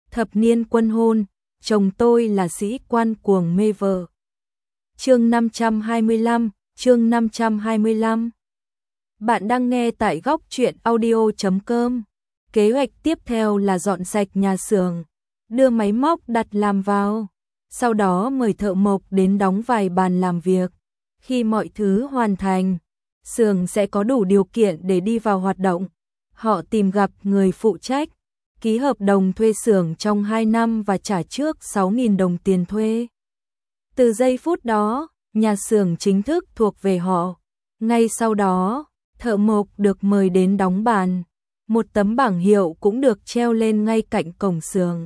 thập niên quân hôn, chồng tôi là sĩ quan cuồng mê vợ. Chương 525. Bạn đang nghe tại góc truyện audio.com. Kế hoạch tiếp theo là dọn sạch nhà xưởng, đưa máy móc đặt làm vào, sau đó mời thợ mộc đến đóng vài bàn làm việc. Khi mọi thứ hoàn thành, xưởng sẽ có đủ điều kiện để đi vào hoạt động. Họ tìm gặp người phụ trách, ký hợp đồng thuê xưởng trong 2 năm và trả trước 6.000 đồng tiền thuê. Từ giây phút đó, nhà xưởng chính thức thuộc về họ. Ngay sau đó, thợ mộc được mời đến đóng bàn. Một tấm bảng hiệu cũng được treo lên ngay cạnh cổng xưởng.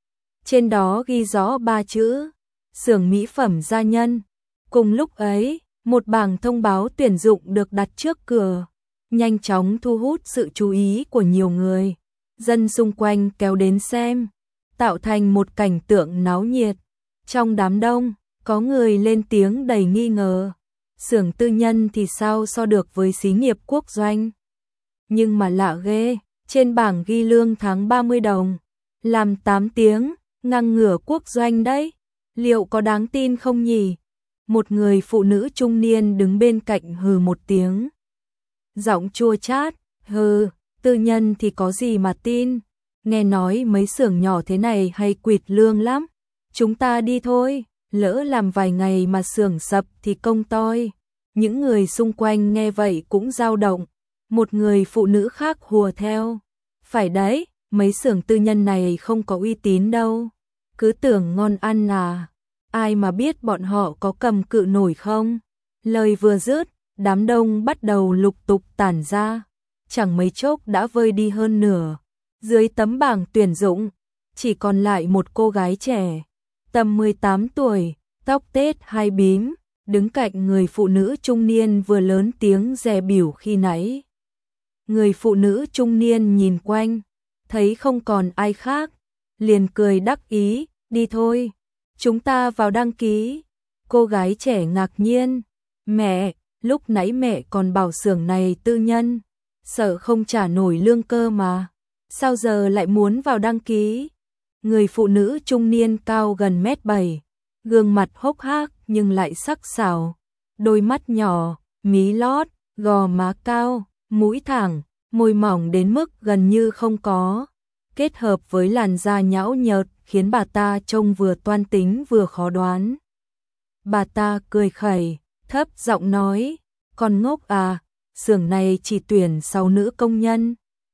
Trên đó ghi rõ 3 chữ: xưởng mỹ phẩm gia nhân. Cùng lúc ấy, một bảng thông báo tuyển dụng được đặt trước cửa, nhanh chóng thu hút sự chú ý của nhiều người. Dân xung quanh kéo đến xem, tạo thành một cảnh tượng náo nhiệt. Trong đám đông, có người lên tiếng đầy nghi ngờ. Xưởng tư nhân thì sao so được với xí nghiệp quốc doanh? Nhưng mà lạ ghê, trên bảng ghi lương tháng 30 đồng, làm 8 tiếng, ngang ngửa quốc doanh đấy. Liệu có đáng tin không nhỉ? Một người phụ nữ trung niên đứng bên cạnh hừ một tiếng. Giọng chua chát, hừ, tư nhân thì có gì mà tin, nghe nói mấy xưởng nhỏ thế này hay quỵt lương lắm. Chúng ta đi thôi, lỡ làm vài ngày mà xưởng sập thì công toi. Những người xung quanh nghe vậy cũng dao động. Một người phụ nữ khác hùa theo, phải đấy, mấy xưởng tư nhân này không có uy tín đâu, cứ tưởng ngon ăn à, ai mà biết bọn họ có cầm cự nổi không. Lời vừa dứt, đám đông bắt đầu lục tục tản ra, chẳng mấy chốc đã vơi đi hơn nửa. Dưới tấm bảng tuyển dụng, chỉ còn lại một cô gái trẻ, tầm 18 tuổi, tóc tết hai bím, đứng cạnh người phụ nữ trung niên vừa lớn tiếng dè bỉu khi nãy. Người phụ nữ trung niên nhìn quanh, thấy không còn ai khác, liền cười đắc ý, đi thôi, chúng ta vào đăng ký. Cô gái trẻ ngạc nhiên, mẹ, lúc nãy mẹ còn bảo xưởng này tư nhân, sợ không trả nổi lương cơ mà, sao giờ lại muốn vào đăng ký? Người phụ nữ trung niên cao gần 1m7, gương mặt hốc hác nhưng lại sắc sảo, đôi mắt nhỏ, mí lót, gò má cao, mũi thẳng, môi mỏng đến mức gần như không có, kết hợp với làn da nhão nhợt khiến bà ta trông vừa toan tính vừa khó đoán. Bà ta cười khẩy, thấp giọng nói, con ngốc à, xưởng này chỉ tuyển 6 nữ công nhân.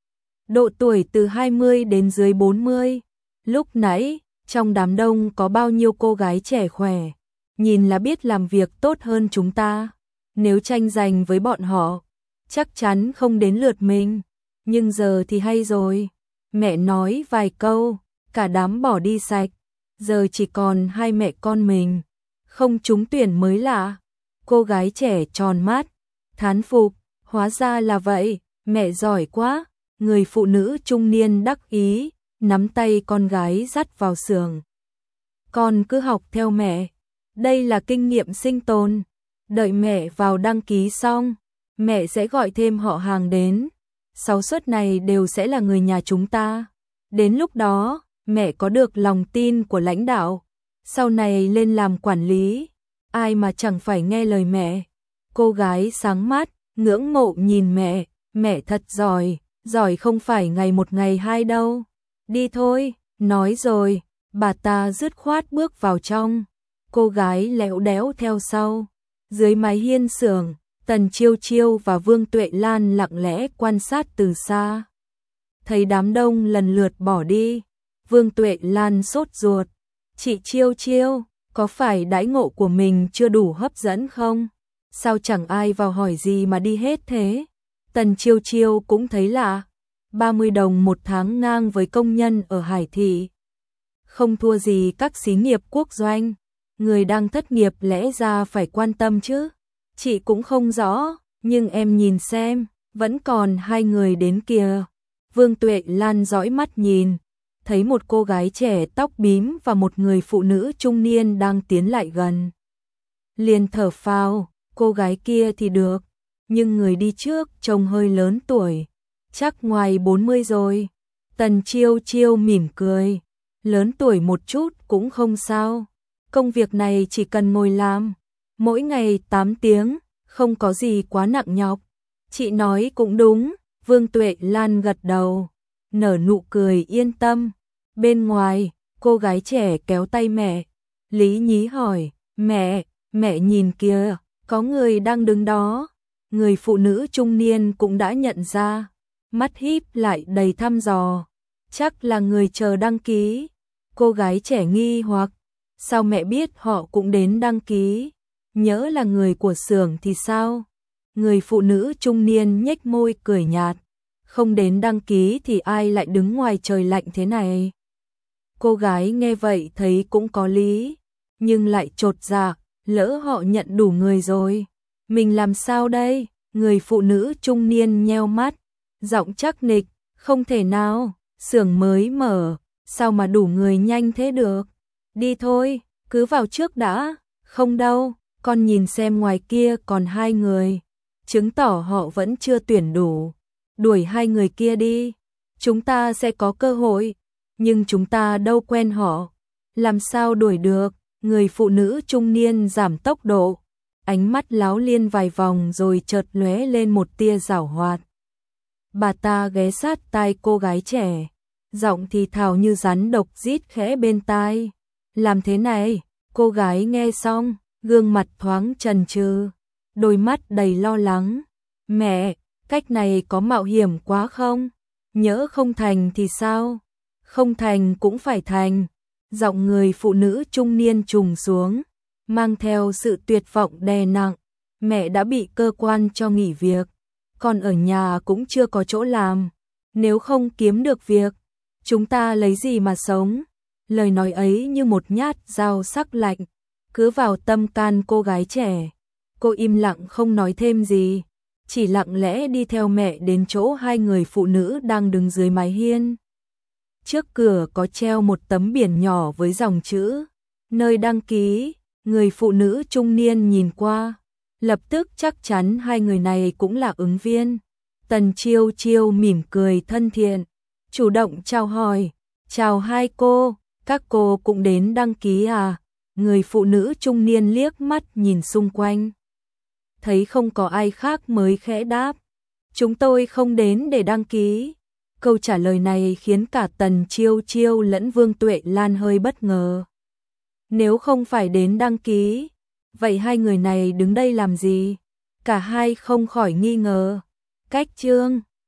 Độ tuổi từ 20 đến dưới 40. Lúc nãy, trong đám đông có bao nhiêu cô gái trẻ khỏe, nhìn là biết làm việc tốt hơn chúng ta. Nếu tranh giành với bọn họ, chắc chắn không đến lượt mình. Nhưng giờ thì hay rồi, mẹ nói vài câu, cả đám bỏ đi sạch. Giờ chỉ còn hai mẹ con mình, không trúng tuyển mới lạ. Cô gái trẻ tròn mắt, thán phục, hóa ra là vậy, mẹ giỏi quá. Người phụ nữ trung niên đắc ý, nắm tay con gái dắt vào xưởng. Con cứ học theo mẹ, đây là kinh nghiệm sinh tồn. Đợi mẹ vào đăng ký xong, mẹ sẽ gọi thêm họ hàng đến. 6 suất này đều sẽ là người nhà chúng ta. Đến lúc đó, mẹ có được lòng tin của lãnh đạo, sau này lên làm quản lý, ai mà chẳng phải nghe lời mẹ. Cô gái sáng mắt, ngưỡng mộ nhìn mẹ thật giỏi, giỏi không phải ngày một ngày hai đâu. Đi thôi, nói rồi, bà ta dứt khoát bước vào trong. Cô gái lẽo đẽo theo sau. Dưới mái hiên xưởng, Tần Chiêu Chiêu và Vương Tuệ Lan lặng lẽ quan sát từ xa. Thấy đám đông lần lượt bỏ đi, Vương Tuệ Lan sốt ruột. Chị Chiêu Chiêu, có phải đãi ngộ của mình chưa đủ hấp dẫn không? Sao chẳng ai vào hỏi gì mà đi hết thế? Tần Chiêu Chiêu cũng thấy lạ. 30 đồng một tháng ngang với công nhân ở Hải Thị, không thua gì các xí nghiệp quốc doanh. Người đang thất nghiệp lẽ ra phải quan tâm chứ. Chị cũng không rõ, nhưng em nhìn xem, vẫn còn 2 người đến kìa. Vương Tuệ Lan dõi mắt nhìn, thấy một cô gái trẻ tóc bím và một người phụ nữ trung niên đang tiến lại gần. Liền thở phào, cô gái kia thì được, nhưng người đi trước trông hơi lớn tuổi, chắc ngoài 40 rồi. Tần Chiêu Chiêu mỉm cười, lớn tuổi một chút cũng không sao. Công việc này chỉ cần ngồi làm, mỗi ngày 8 tiếng, không có gì quá nặng nhọc. Chị nói cũng đúng, Vương Tuệ Lan gật đầu, nở nụ cười yên tâm. Bên ngoài, cô gái trẻ kéo tay mẹ. Lý Nhí hỏi, mẹ nhìn kìa, có người đang đứng đó. Người phụ nữ trung niên cũng đã nhận ra, mắt híp lại đầy thăm dò. Chắc là người chờ đăng ký. Cô gái trẻ nghi hoặc, sao mẹ biết họ cũng đến đăng ký? Nhỡ là người của xưởng thì sao? Người phụ nữ trung niên nhếch môi cười nhạt, không đến đăng ký thì ai lại đứng ngoài trời lạnh thế này? Cô gái nghe vậy thấy cũng có lý, nhưng lại chột dạ, lỡ họ nhận đủ người rồi, mình làm sao đây? Người phụ nữ trung niên nheo mắt, giọng chắc nịch, không thể nào, xưởng mới mở, sao mà đủ người nhanh thế được? Đi thôi, cứ vào trước đã. Không đâu, con nhìn xem ngoài kia còn 2 người, chứng tỏ họ vẫn chưa tuyển đủ. Đuổi 2 người kia đi, chúng ta sẽ có cơ hội, nhưng chúng ta đâu quen họ, làm sao đuổi được? Người phụ nữ trung niên giảm tốc độ, ánh mắt láo liên vài vòng rồi chợt lóe lên một tia giảo hoạt. Bà ta ghé sát tai cô gái trẻ, giọng thì thào như rắn độc rít khẽ bên tai. Làm thế này? Cô gái nghe xong, gương mặt thoáng chần chừ, đôi mắt đầy lo lắng. Mẹ, cách này có mạo hiểm quá không? Nhỡ không thành thì sao? Không thành cũng phải thành. Giọng người phụ nữ trung niên trùng xuống, mang theo sự tuyệt vọng đè nặng. Mẹ đã bị cơ quan cho nghỉ việc, còn ở nhà cũng chưa có chỗ làm. Nếu không kiếm được việc, chúng ta lấy gì mà sống? Lời nói ấy như một nhát dao sắc lạnh, cứ vào tâm can cô gái trẻ. Cô im lặng không nói thêm gì, chỉ lặng lẽ đi theo mẹ đến chỗ 2 người phụ nữ đang đứng dưới mái hiên. Trước cửa có treo một tấm biển nhỏ với dòng chữ, nơi đăng ký. Người phụ nữ trung niên nhìn qua, lập tức chắc chắn 2 người này cũng là ứng viên. Tần Chiêu Chiêu mỉm cười thân thiện, chủ động chào hỏi, chào 2 cô, các cô cũng đến đăng ký à? Người phụ nữ trung niên liếc mắt nhìn xung quanh, thấy không có ai khác mới khẽ đáp, chúng tôi không đến để đăng ký. Câu trả lời này khiến cả Tần Chiêu Chiêu lẫn Vương Tuệ Lan hơi bất ngờ. Nếu không phải đến đăng ký, vậy 2 người này đứng đây làm gì? Cả hai không khỏi nghi ngờ. Cách chương